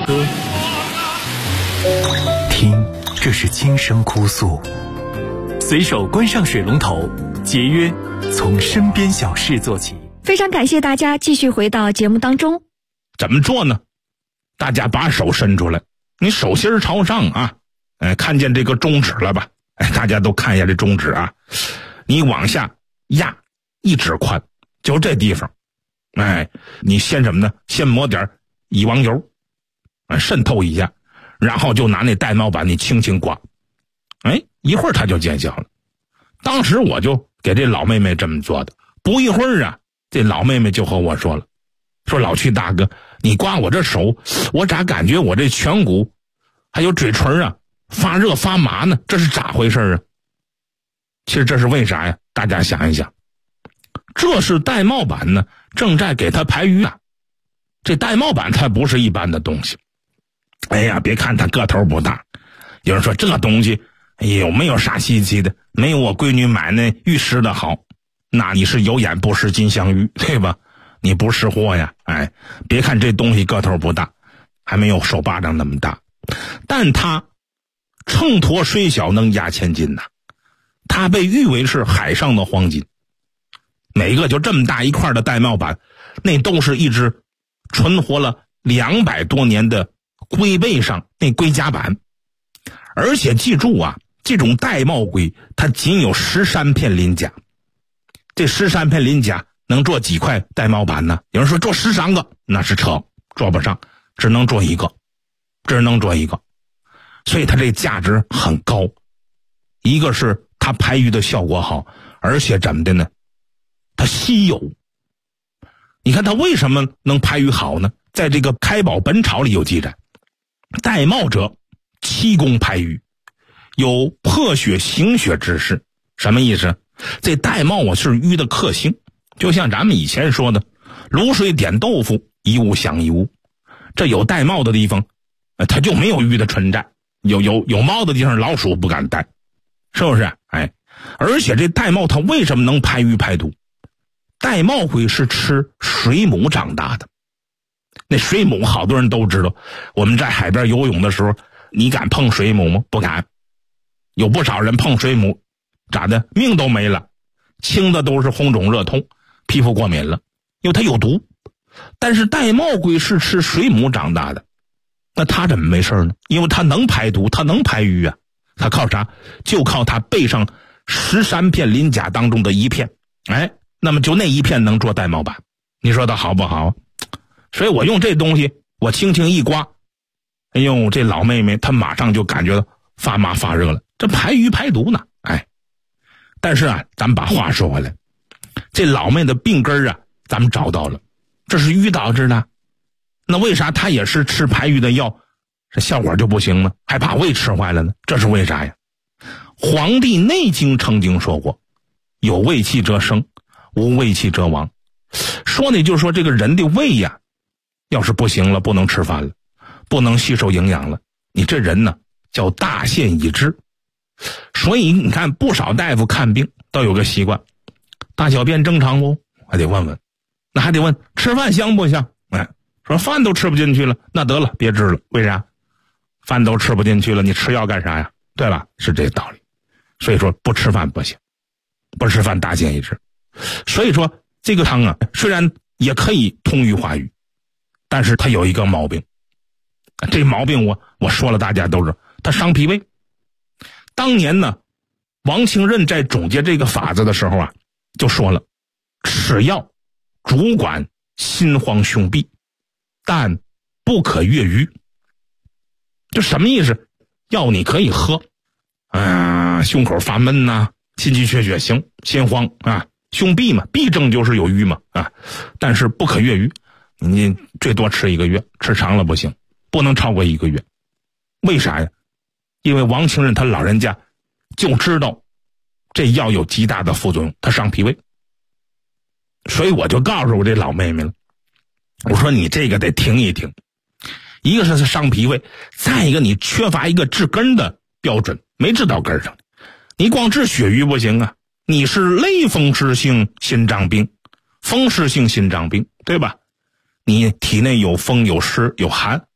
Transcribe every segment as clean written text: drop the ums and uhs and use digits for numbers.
歌。听，这是轻声哭诉。随手关上水龙头，节约从身边小事做起。 非常感谢大家继续回到节目当中。 怎么做呢？大家把手伸出来，你手心朝上啊，看见这个中指了吧？大家都看一下这中指啊，你往下压1指宽，就这地方。你先什么呢？先抹点乙王油，渗透一下，然后就拿那玳瑁板你轻轻刮，一会儿它就见效了。当时我就给这老妹妹这么做的，不一会儿啊，这老妹妹就和我说了，说老曲大哥，你刮我这手，我咋感觉我这颧骨还有嘴唇啊发热发麻呢？这是咋回事啊？其实这是为啥呀？大家想一想，这是玳瑁板呢正在给它排瘀啊。这玳瑁板它不是一般的东西。别看它个头不大，有人说这东西有没有啥稀奇的？没有我闺女买那玉石的好。那你是有眼不识金镶玉，对吧？你不识货呀。别看这东西个头不大，还没有手巴掌那么大，但它秤砣虽小能压千斤呐。它被誉为是海上的黄金。每个就这么大一块的玳瑁板，那都是一只存活了200多年的龟背上那龟甲板。而且记住啊，这种玳瑁龟它仅有13片鳞甲。这13片鳞甲能做几块玳瑁板呢？有人说做13个，那是扯，做不上，只能做一个。所以它这价值很高。一个是它排瘀的效果好，而且怎么的呢？它稀有。你看它为什么能排瘀好呢？在这个《开宝本草》里有记载，玳瑁者7功排瘀，有破血行血之势。什么意思？这玳瑁是瘀的克星，就像咱们以前说的卤水点豆腐，一物降一物。这有玳瑁的地方它就没有瘀的存在，有猫的地方老鼠不敢待，是不是？而且这玳瑁它为什么能排瘀排毒？玳瑁龟是吃水母长大的。那水母好多人都知道，我们在海边游泳的时候，你敢碰水母吗？不敢。有不少人碰水母咋的？命都没了，轻的都是红肿热痛，皮肤过敏了，因为它有毒。但是玳瑁龟是吃水母长大的，那它怎么没事呢？因为它能排毒，它能排瘀啊。它靠啥？就靠它背上13片鳞甲当中的一片。那么就那一片能做玳瑁板，你说它好不好？所以我用这东西，我轻轻一刮，这老妹妹她马上就感觉到发麻发热了，这排瘀排毒呢。但是啊，咱们把话说回来，这老妹的病根啊，咱们找到了，这是瘀导致的。那为啥她也是吃排瘀的药，这效果就不行呢？还把胃吃坏了呢？这是为啥呀？《黄帝内经》曾经说过，有胃气则生，无胃气则亡。说的就是说这个人的胃呀，要是不行了，不能吃饭了，不能吸收营养了，你这人呢叫大限已至。所以你看不少大夫看病都有个习惯，大小便正常不？还得问问。那还得问吃饭香不香？说饭都吃不进去了，那得了，别治了。为啥？饭都吃不进去了，你吃药干啥呀？对吧？是这个道理。所以说不吃饭不行，不吃饭大限已至。所以说这个汤啊，虽然也可以通瘀化瘀，但是它有一个毛病。这毛病我说了，大家都知道，它伤脾胃。当年呢，王清任在总结这个法子的时候啊，就说了，此药主管心慌胸痹，但不可越瘀。就什么意思？药你可以喝胸口发闷呐，心气缺血行，心慌啊，胸痹嘛，痹症就是有瘀嘛但是不可越瘀，你最多吃1个月，吃长了不行，不能超过1个月。为啥呀？因为王清任他老人家就知道这药有极大的副作用，它伤脾胃。所以我就告诉我这老妹妹了，我说你这个得停一停。一个是伤脾胃，再一个你缺乏一个治根的标准，没治到根上。你光治血瘀不行啊，你是类风湿性心脏病，风湿性心脏病，对吧？你体内有风有湿有寒，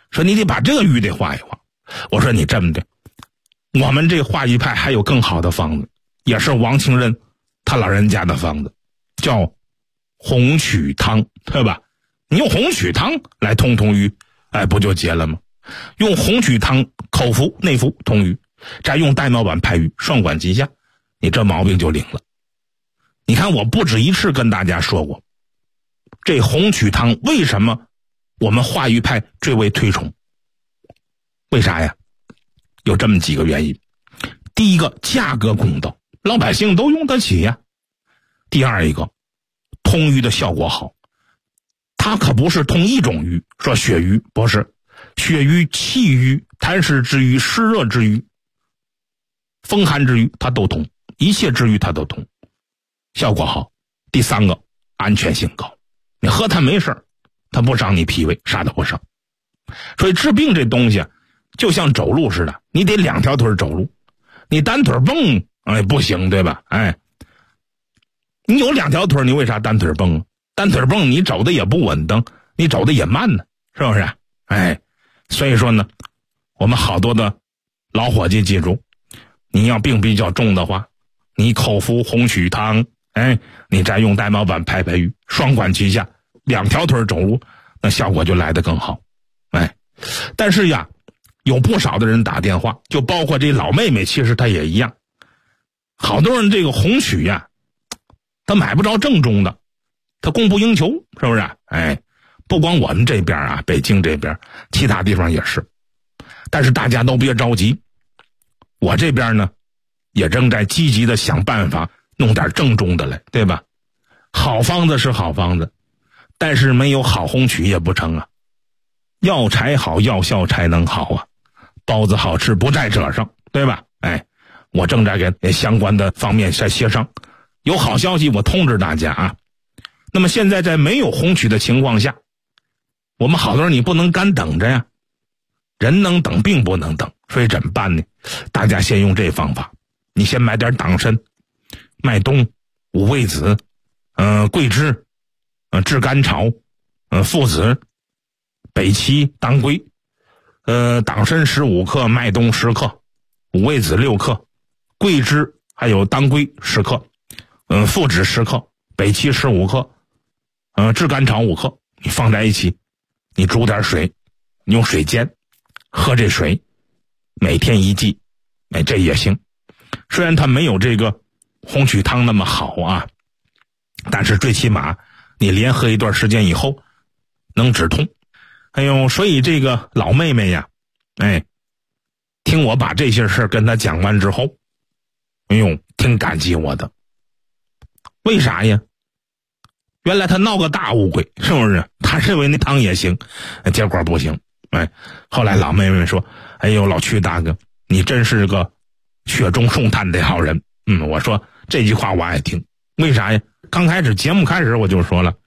说你得把这个鱼得画一画。我说你这么的，我们这画鱼派还有更好的方子，也是王清任他老人家的方子，叫红曲汤，对吧？你用红曲汤来通鱼，不就结了吗？用红曲汤口服内服通鱼，再用玳瑁板拍鱼，双管齐下，你这毛病就灵了。你看我不止一次跟大家说过，这红曲汤为什么我们化鱼派最为推崇？为啥呀？有这么几个原因。第一个，价格公道，老百姓都用得起呀。第二一个，通鱼的效果好，它可不是通一种鱼，说鳕鱼不是，鳕鱼、气鱼、痰湿之鱼、湿热之鱼、风寒之鱼它都通，一切之鱼它都通，效果好。第三个，安全性高，你喝它没事，它不伤你脾胃，啥都不伤。所以治病这东西就像走路似的，你得两条腿走路，你单腿蹦不行，对吧？你有两条腿，你为啥单腿蹦？单腿蹦你走的也不稳当，你走的也慢呢，是不是？所以说呢，我们好多的老伙计记住，你要病比较重的话，你口服红曲汤，你再用玳瑁板拍鱼，双管齐下，两条腿走路，那效果就来得更好。但是呀，有不少的人打电话，就包括这老妹妹，其实她也一样。好多人这个红曲呀，他买不着正宗的，他供不应求，是不是？不光我们这边啊，北京这边，其他地方也是。但是大家都别着急，我这边呢，也正在积极的想办法弄点正宗的来，对吧？好方子是好方子，但是没有好红曲也不成啊。药材好，药效才能好啊。包子好吃不在这上，对吧？我正在给相关的方面在协商，有好消息我通知大家啊。那么现在在没有红曲的情况下，我们好多人你不能干等着呀，人能等病不能等，所以怎么办呢？大家先用这方法，你先买点党参、麦冬、五味子、桂枝、炙甘草、附子、北芪、当归，党参15克，麦冬10克，五味子6克，桂枝还有当归10克，附子10克，北芪15克，炙甘草5克，你放在一起，你煮点水，你用水煎，喝这水，每天1剂，这也行。虽然它没有这个红曲汤那么好啊，但是最起码你连喝一段时间以后能止痛。所以这个老妹妹呀，听我把这些事跟她讲完之后，挺感激我的。为啥呀？原来她闹个大误会，是不是？她认为那汤也行，结果不行。后来老妹妹说，老曲大哥，你真是个雪中送炭的好人。我说这句话我爱听。为啥呀？刚开始节目开始我就说了，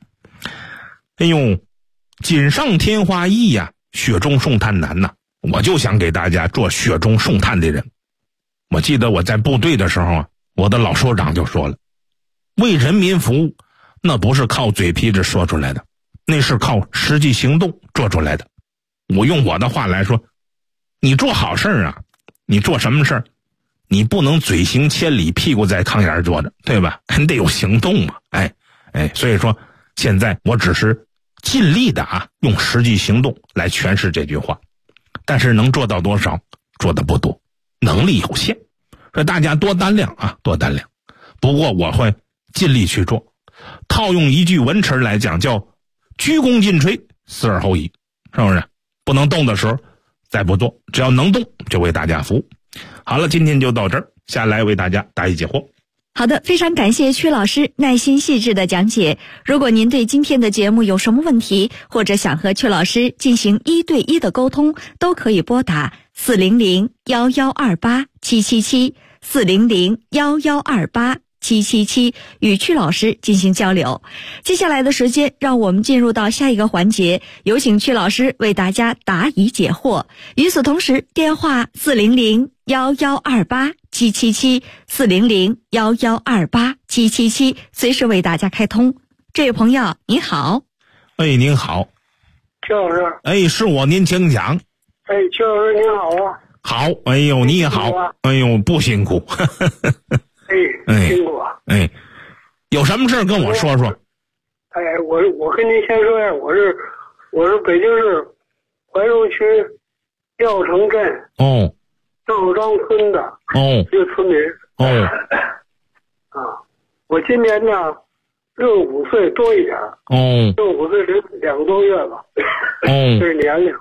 锦上添花易呀，雪中送炭难呐。我就想给大家做雪中送炭的人。我记得我在部队的时候啊，我的老首长就说了，为人民服务，那不是靠嘴皮子说出来的，那是靠实际行动做出来的。我用我的话来说，你做好事啊，你做什么事儿，你不能嘴行千里，屁股在炕沿坐着，对吧？你得有行动嘛。所以说现在我只是尽力的用实际行动来诠释这句话，但是能做到多少，做的不多，能力有限，所以大家多担量啊，多担量。不过我会尽力去做。套用一句文词来讲，叫鞠躬尽瘁，死而后已，是不是？不能动的时候再不做，只要能动就为大家服务。好了，今天就到这儿，下来为大家答疑解惑。 好的，非常感谢曲老师耐心细致的讲解。如果您对今天的节目有什么问题，或者想和曲老师进行1对1的沟通，都可以拨打400-1128-777 400-1128-777与曲老师进行交流。接下来的时间，让我们进入到下一个环节，有请曲老师为大家答疑解惑。与此同时，电话400-1128-777 400-1128-777随时为大家开通。这位朋友您好。 您好。 邱老师。 哎，是我，您请讲。 哎，邱老师您好啊。 好，哎呦，你也好，哎呦，不辛苦。 哎，辛苦啊。 哎，有什么事跟我说说？ 哎，我跟您先说一下，我是北京市怀柔区廖城镇赵庄村的一个村民。我今年呢65岁多一点。65岁这2个多月了。这是年龄。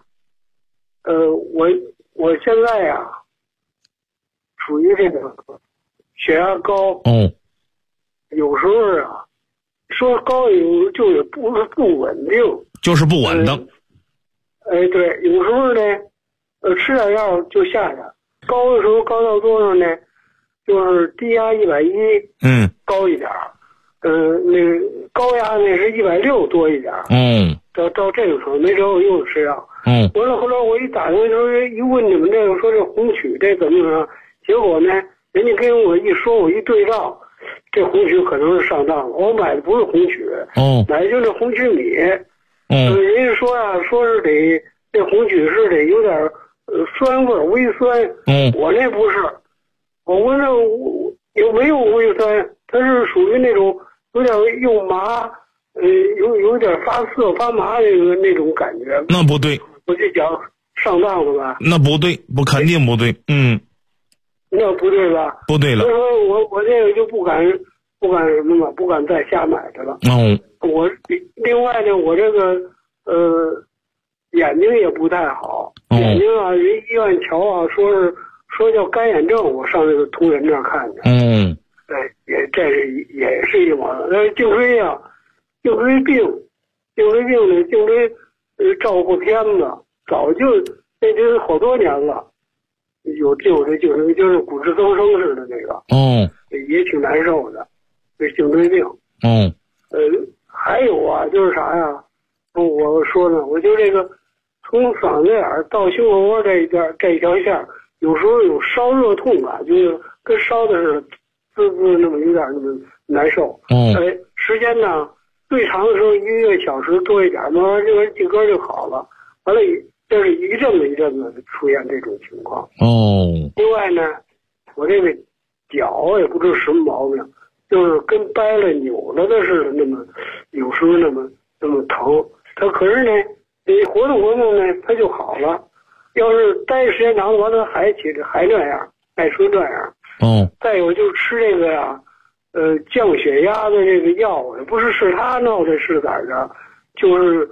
我现在呀，属于这个血压高。有时候啊，说高就也不稳定， 就是不稳定。 哎，对，有时候呢，吃点药就下去，高的时候高到多少呢？就是低压110，高一点，那个高压呢是160多一点，到这个时候没辙，我又吃药。完了后来我一打听时候一问你们这个说这红曲这怎么样，结果呢，人家跟我一说，我一对照，这红曲可能是上当了，我买的不是红曲，买的就是红曲米。人家说啊，说是得这红曲是得有点酸味微酸。我那不是，我闻着有没有微酸，它是属于那种有点又麻，有点发涩发麻那种感觉。 那不对， 我就讲上当了吧？那不对，肯定不对。 那不对吧？ 不对了。 所以说我这个就不敢什么了，不敢再瞎买的了。我另外呢，我这个眼睛也不太好，眼睛啊，人医院瞧啊，说叫干眼症，我上那个同仁那儿看去。这也是一毛病。颈椎啊，颈椎病呢，颈椎照顾片子，早就那就是好多年了，有这就是骨质增生似的那个。也挺难受的，这颈椎病。还有啊，就是啥呀？我说呢，我就这个从嗓子眼到胸口窝这一条线，有时候有烧热痛感，就是跟烧的似的，滋那么有点那么难受。时间呢最长的时候1个小时多一点，慢慢这个劲歌就好了。完了，这是一阵子出现这种情况。另外呢，我这个脚也不知道什么毛病，就是跟掰了扭了的似的，那么有时候那么疼。它可是呢，你活动呢，它就好了。要是待时间长了，完了还这样，爱说这样。再有就吃这个呀，降血压的这个药，也不是他闹的，是咋着？就是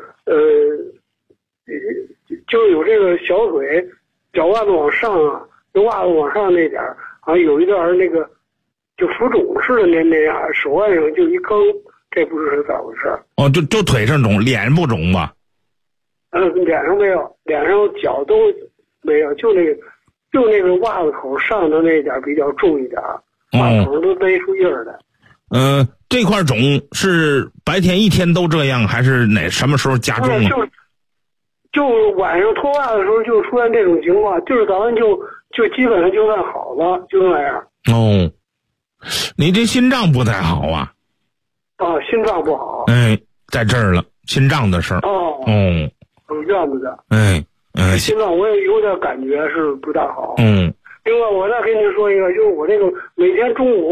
就有这个小腿脚袜子往上啊，这袜子往上那点好像有一段那个就浮肿似的那样，手腕上就一坑，这不知是咋回事。 就腿上肿，脸不肿吧？ 脸上没有，脸上脚都没有，就那个袜子口上的那点比较重一点，袜子口都勒出印儿来。 这块肿是白天一天都这样，还是什么时候加重啊？ 就晚上脱袜的时候就出现这种情况，就是早上就基本上就算好了，就那样。 你这心脏不太好啊？ 心脏不好。 在这儿了，心脏的事儿。 这样子的。心脏我也有点感觉是不大好。另外我再跟您说一个，就是我这个每天中午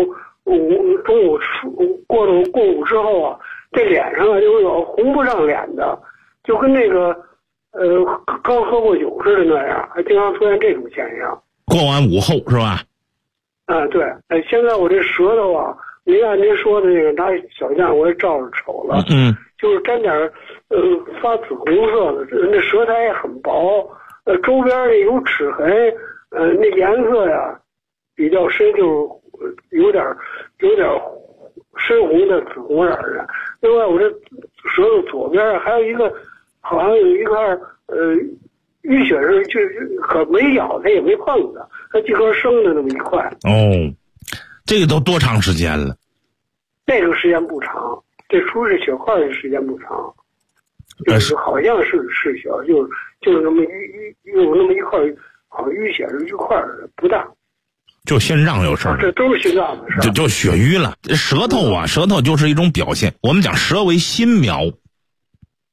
过午之后啊，这脸上啊就有红不上脸的，就跟那个刚喝过酒似的那样，还经常出现这种现象。 过完午后是吧？ 对。现在我这舌头啊，您按您说的那个拿小样我也照着瞅了。就是沾点发紫红色的，那舌苔也很薄，周边呢有齿痕，那颜色呀比较深，就有点深红的紫红色的。另外我这舌头左边还有一个，好像有一块淤血是就是可没咬它也没碰的，它几颗生的那么一块。 这个都多长时间了？ 这个时间不长，这出是血块的时间不长，就是好像是小，就是那么有那么一块，好像淤血是一块的，不大。 就心脏有事儿， 这都是心脏的事儿。 就血瘀了。舌头就是一种表现。我们讲舌为心苗。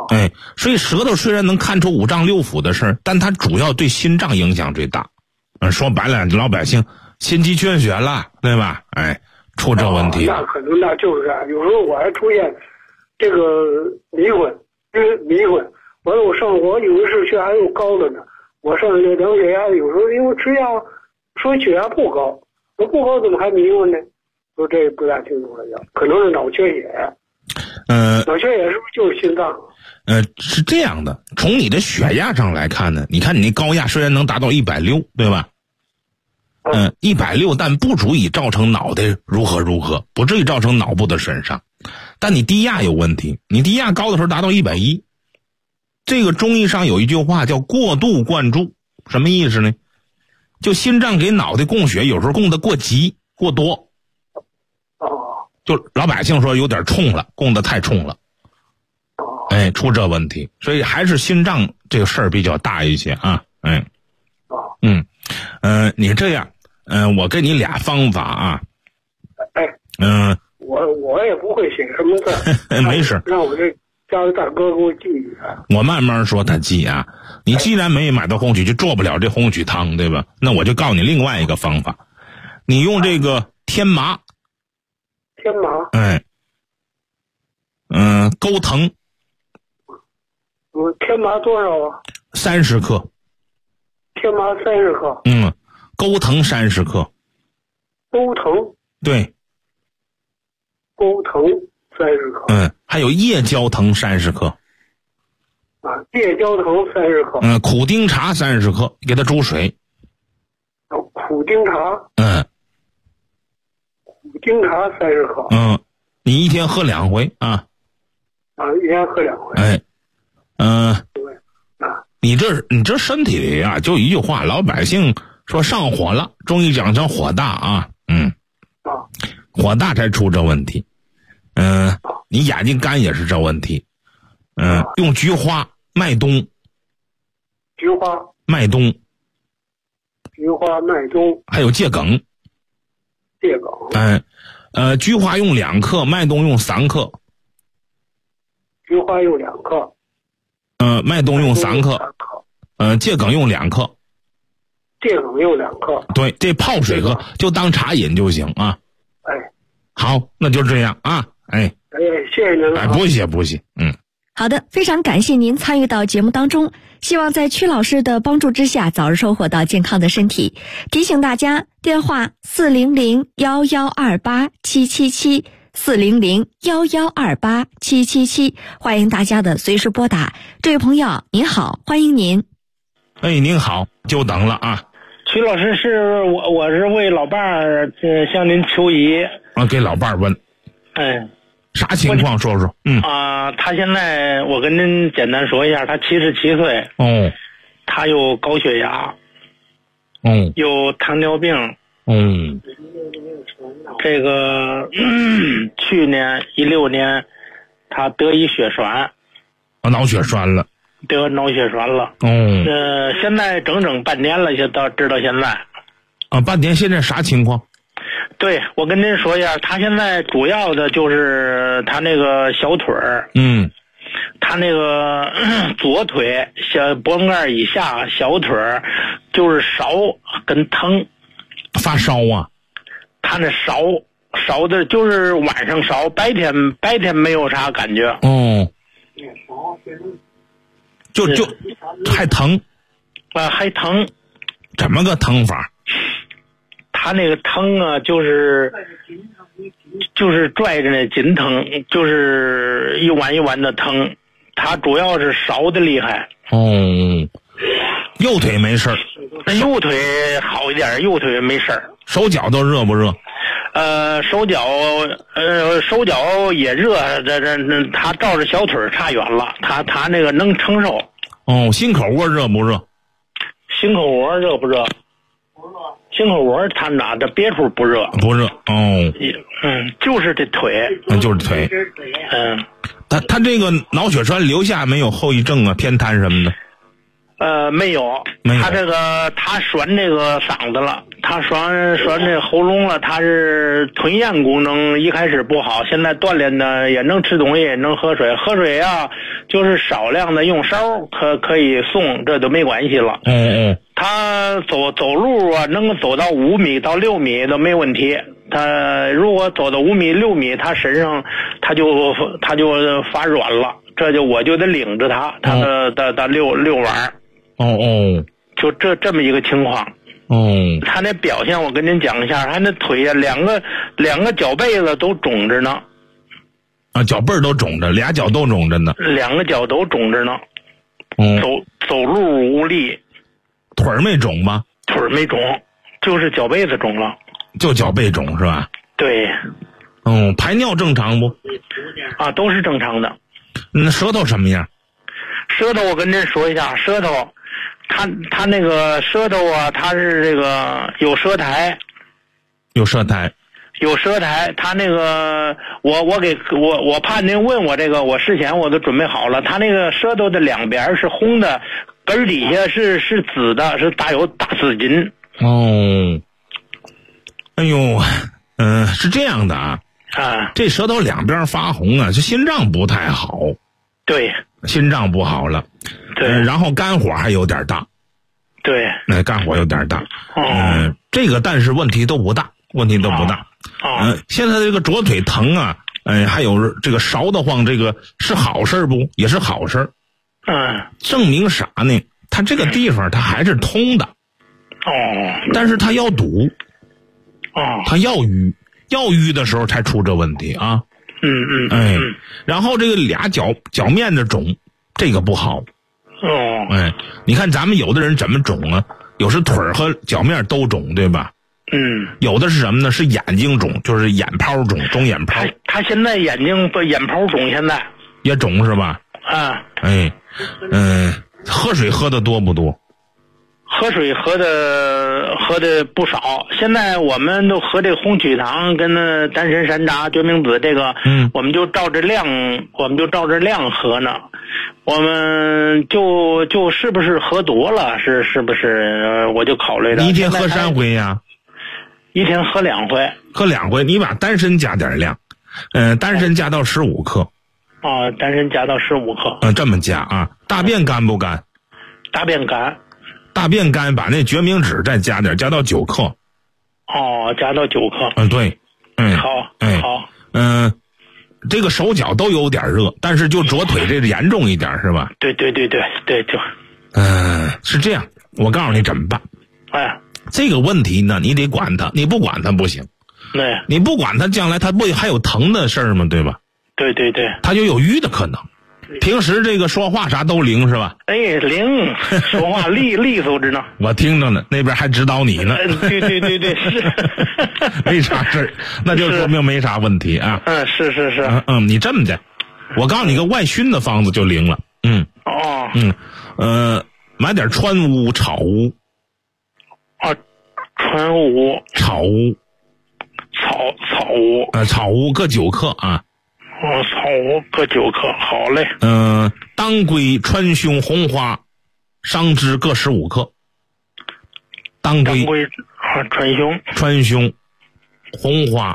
所以舌头虽然能看出五脏六腑的事儿，但它主要对心脏影响最大。说白了，老百姓心肌缺血了，对吧？出这问题。 那可能那就是这样。有时候我还出现这个迷混。完了我有的是血压又高了呢，我上这量血压，有时候因为吃药说血压不高，我不高怎么还迷混呢？说这不大清楚了，可能是脑缺血。脑缺血是不是就是心脏？ 是这样的，从你的血压上来看呢，你看你那高压虽然能达到160，对吧？160，但不足以造成脑袋如何，不至于造成脑部的损伤。但你低压有问题，你低压高的时候达到110。这个中医上有一句话叫过度灌注，什么意思呢？就心脏给脑袋供血，有时候供得过急过多。就老百姓说有点冲了，供得太冲了。出这问题，所以还是心脏这个事儿比较大一些啊。你这样，我给你俩方法啊。 我也不会写什么字。 没事， 让我这家里大哥给我记一下。 我慢慢说他记啊。你既然没买到红曲，就做不了这红曲汤，对吧？那我就告诉你另外一个方法，你用这个天麻。钩藤。 天麻多少啊 ？30克。 天麻30克。 钩藤30克。 钩藤。 对。 钩藤30克。 还有夜交藤30克。 夜交藤30克。 苦丁茶30克，给它煮水。 苦丁茶。苦丁茶30克。 你一天喝2回啊。 一天喝2回。 你这身体里啊，就一句话，老百姓说上火了，中医讲成火大啊。火大才出这问题。你眼睛干也是这问题。用菊花、麦冬。 菊花、 麦冬。还有桔梗。菊花用2克，麦冬用3克。 菊花用2克。 麦冬用3克。桔梗用2克。对，这泡水喝，就当茶饮就行啊。好，那就这样啊。 谢谢您了。 不谢。 好的，非常感谢您参与到节目当中，希望在曲老师的帮助之下，早日收获到健康的身体。提醒大家，电话400-1128-777。400-1128-777，欢迎大家的随时拨打。这位朋友您好，欢迎您。 您好，久等了啊。 曲老师，是我是为老伴儿向您求医。 给老伴儿问。啥情况说说？ 他现在我跟您简单说一下，他77岁。他有高血压。有糖尿病。这个去年16年他得一血栓。 脑血栓了。 得脑血栓了。现在整整半年了，直到现在。 半年，现在啥情况？ 对，我跟您说一下，他现在主要的就是他那个小腿儿。他那个左腿脖子盖以下小腿儿就是烧跟疼。 发烧啊？ 他那烧的就是晚上烧，白天没有啥感觉。 就还疼。 还疼。 怎么个疼法？ 他那个疼啊，就是拽着那筋疼，就是一碗一碗的疼。他主要是烧的厉害。 右腿没事儿。 右腿好一点，右腿没事儿。 手脚都热不热？ 手脚也热，他照着小腿差远了，他那个能承受。 心口窝热不热？ 心口窝热不热？心口窝他哪的别处不热？ 不热。 就是这腿。 就是腿。他这个脑血栓留下没有后遗症啊？偏瘫什么的？ 没有。他这个他栓这个嗓子了， 他说这喉咙了，他是吞咽功能一开始不好，现在锻炼的也能吃东西，也能喝水，喝水啊就是少量的用勺可以送，这都没关系了。他走路啊能走到5米到6米都没问题。他如果走到5米6米，他身上他就发软了，我就得领着他的遛弯。就这么一个情况。他那表现我跟您讲一下，他那腿啊两个脚背子都肿着呢。 啊，脚背都肿着，俩脚都肿着呢。 2个脚都肿着呢。走路无力。 腿儿没肿吗？ 腿儿没肿，就是脚背子肿了。 就脚背肿是吧？ 对。 排尿正常不？ 啊，都是正常的。 那舌头什么样？ 舌头我跟您说一下，舌头。他那个舌头啊，他是这个有舌苔， 有舌苔，他那个我怕您问我这个，我事前我都准备好了。他那个舌头的两边是红的，根底下是紫的，是有大紫筋。哎呦，是这样的啊，这舌头两边发红啊，这心脏不太好。 对， 心脏不好了。对，然后肝火还有点大。 对， 那肝火有点大。这个但是问题都不大。现在这个左腿疼啊，还有这个勺得慌，这个是好事不？也是好事。证明啥呢？他这个地方他还是通的。但是他要堵。他要淤的时候才出这问题啊。然后这个俩脚面的肿，这个不好。你看咱们有的人怎么肿啊？有时腿儿和脚面都肿，对吧？有的是什么呢？是眼睛肿，就是眼泡肿，肿眼泡。 他现在眼泡肿，现在也肿是吧？喝水喝的多不多？ 喝水喝的不少，现在我们都喝这个红曲糖跟那丹参山楂决明子这个，我们就照着量喝呢。我们就是不是喝多了，是不是？我就考虑了。 一天喝3回呀？ 一天喝2回。 喝2回，你把丹参加点量，丹参加到15克。 丹参加到15克。 这么加啊？大便干不干？ 大便干。 大便干，把那决明子再加点，加到9克。 加到9克。 对。 好。 这个手脚都有点热，但是就左腿这个严重一点是吧？ 对，就。 是这样，我告诉你怎么办。这个问题呢，你得管他，你不管他不行。你不管他，将来他不还有疼的事儿吗？对吧？ 对。 他就有淤的可能。平时这个说话啥都灵是吧？ 灵，说话利索着呢。 我听着呢，那边还指导你呢。 对，是。 没啥事儿，那就说明没啥问题啊。 是。 你这么的，我告诉你个外熏的方子就灵了。买点川乌、草乌。 川乌、 草乌。 草乌。 草乌各9克啊。 草乌各9克，好嘞。 当归、川芎、红花、桑枝各15克。当归、川芎、红花，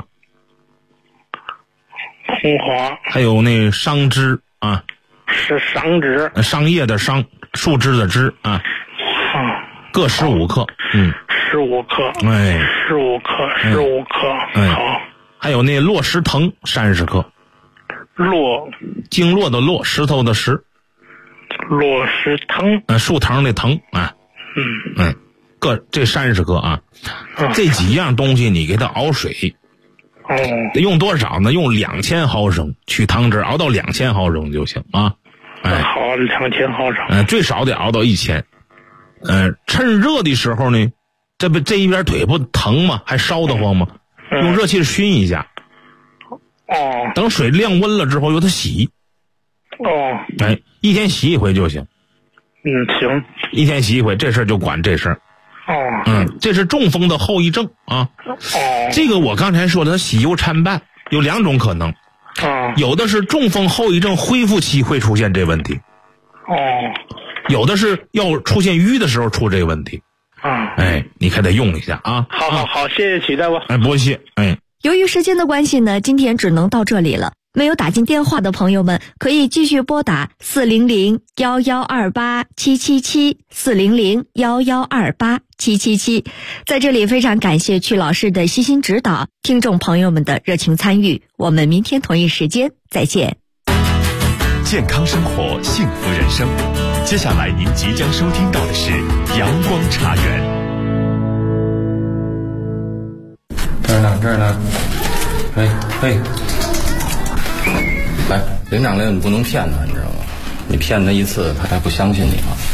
还有那桑枝啊。 是桑枝。 桑叶的桑，树枝的枝啊。各15克。 15克。15克。好。 还有那落石藤30克。经络的络，石头的石。 落石藤。 树藤的藤啊。各这30克啊。这几样东西你给它熬水。用多少呢？用2000毫升取汤汁，熬到2000毫升就行啊。 好，2000毫升。 最少得熬到1000。趁热的时候呢，这一边腿不疼吗？还烧得慌吗？用热气熏一下。等水晾温了之后由它洗。一天洗1回就行。 行。 一天洗1回，这事儿就管这事儿。这是中风的后遗症啊。这个我刚才说的，它喜忧参半，有2种可能。有的是中风后遗症恢复期会出现这问题。有的是要出现淤的时候出这个问题。 你可得用一下啊。 好，谢谢曲大夫。 不谢。 由于时间的关系呢，今天只能到这里了。没有打进电话的朋友们，可以继续拨打400-1128-777，400-1128-777。在这里非常感谢曲老师的悉心指导，听众朋友们的热情参与。我们明天同一时间再见。 健康生活，幸福人生。接下来您即将收听到的是阳光茶园。 这儿呢，嘿。来，领长令你不能骗他，你知道吗？你骗他一次，他还不相信你吗？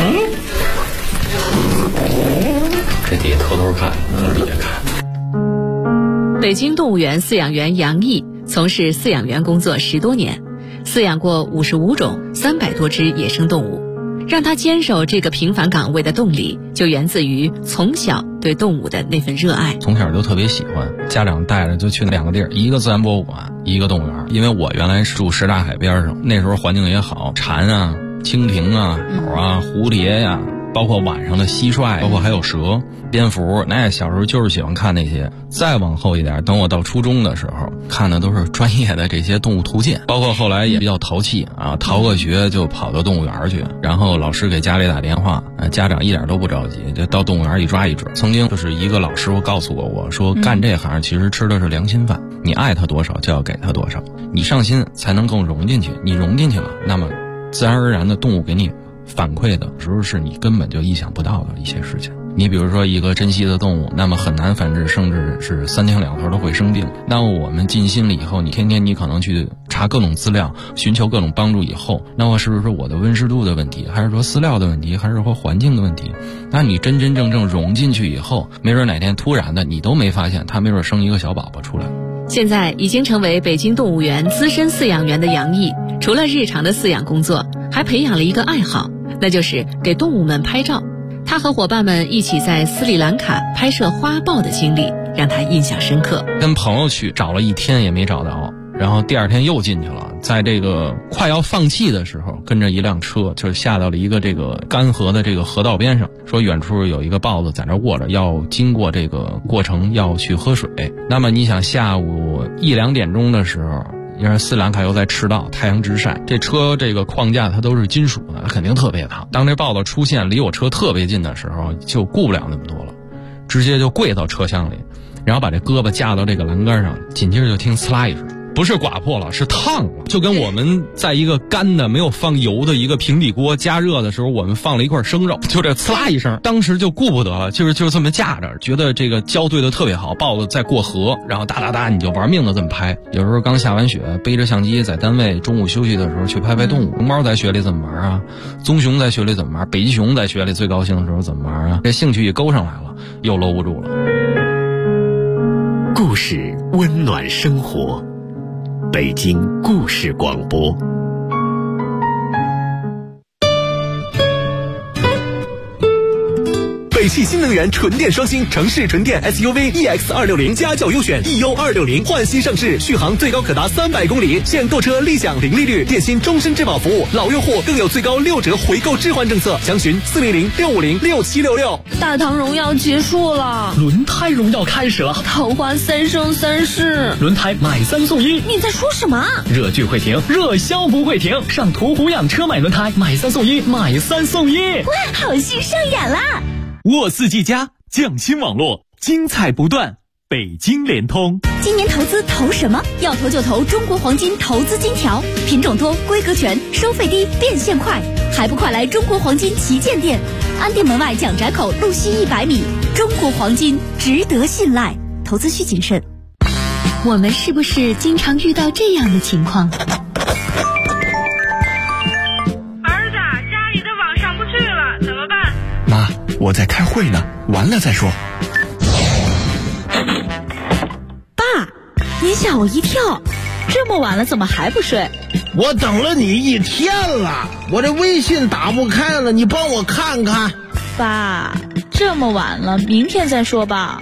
这底下偷偷看，别看。 北京动物园饲养员杨毅从事饲养员工作10多年，饲养过55种300多只野生动物。让他坚守这个平凡岗位的动力，就源自于从小对动物的那份热爱。 从小就特别喜欢，家长带着就去2个地儿，一个自然博物馆，一个动物园。因为我原来是住什刹海边上，那时候环境也好，蝉啊、蜻蜓啊、鸟啊、蝴蝶呀，包括晚上的蟋蟀，包括还有蛇、蝙蝠，那小时候就是喜欢看那些。再往后一点，等我到初中的时候，看的都是专业的这些动物图鉴，包括后来也比较淘气啊，逃个学就跑到动物园去，然后老师给家里打电话，家长一点都不着急，就到动物园一抓一准。曾经就是一个老师傅告诉过我说，干这行其实吃的是良心饭，你爱他多少就要给他多少，你上心才能更融进去，你融进去了，那么自然而然的动物给你反馈的时候是你根本就意想不到的一些事情。你比如说一个珍稀的动物，那么很难繁殖，甚至是3天2头都会生病。那么我们尽心了以后，你天天你可能去查各种资料，寻求各种帮助以后，那么是不是说我的温湿度的问题，还是说饲料的问题，还是说环境的问题？那你真真正正融进去以后，没准哪天突然的你都没发现，它没准生一个小宝宝出来。 现在已经成为北京动物园资深饲养员的杨毅，除了日常的饲养工作，还培养了一个爱好，那就是给动物们拍照。他和伙伴们一起在斯里兰卡拍摄花豹的经历让他印象深刻。 跟朋友去找了1天也没找到，然后第2天又进去了，在这个快要放弃的时候，跟着一辆车就下到了一个这个干河的这个河道边上，说远处有一个豹子在那卧着，要经过这个过程要去喝水。那么你想下午1、2点钟的时候，因为斯里兰卡又在赤道，太阳直晒，这车这个框架它都是金属的，它肯定特别烫。当这豹子出现离我车特别近的时候，就顾不了那么多了，直接就跪到车厢里，然后把这胳膊架到这个栏杆上，紧接着就听呲啦一声，不是刮破了，是烫了，就跟我们在一个干的没有放油的一个平底锅加热的时候，我们放了一块生肉，就这呲啦一声，当时就顾不得了，就这么架着，觉得这个胶对的特别好，豹子在过河，然后哒哒哒你就玩命的这么拍。有时候刚下完雪，背着相机在单位中午休息的时候去拍拍动物。熊猫在雪里怎么玩啊？棕熊在雪里怎么玩？北极熊在雪里最高兴的时候怎么玩啊？这兴趣一勾上来了，又搂不住了。 故事温暖生活，北京故事广播。北汽新能源纯电双星城市纯电 SUV EX260家轿优选 EU260换新上市，续航最高可达300公里，现购车立享零利率，电信终身质保服务，老用户更有最高6折回购置换政策，详询400-650-6766。 大唐荣耀结束了， 轮胎荣耀开始了， 桃花3生3世， 轮胎买3送1。 你在说什么？ 热剧会停，热销不会停，上途虎养车买轮胎，买3送1，买3送1。 哇，好戏上演啦！ 沃四 G 加匠心网络，精彩不断。北京联通， 今年投资投什么？要投就投中国黄金投资金条，品种多，规格全，收费低，变现快，还不快来中国黄金旗舰店，安定门外蒋宅口路西100米。中国黄金值得信赖，投资需谨慎。 我们是不是经常遇到这样的情况？ 我在开会呢，完了再说。 爸，您吓我一跳，这么晚了怎么还不睡？ 我等了你1天了，我这微信打不开了，你帮我看看。 爸，这么晚了，明天再说吧。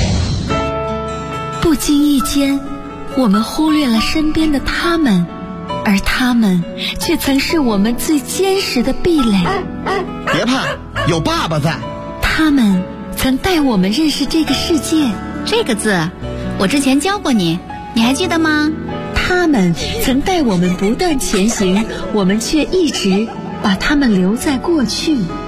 不经意间，我们忽略了身边的他们，而他们却曾是我们最坚实的壁垒。 别怕，有爸爸在。 他们曾带我们认识这个世界。 这个字，我之前教过你，你还记得吗？ 他们曾带我们不断前行，我们却一直把他们留在过去。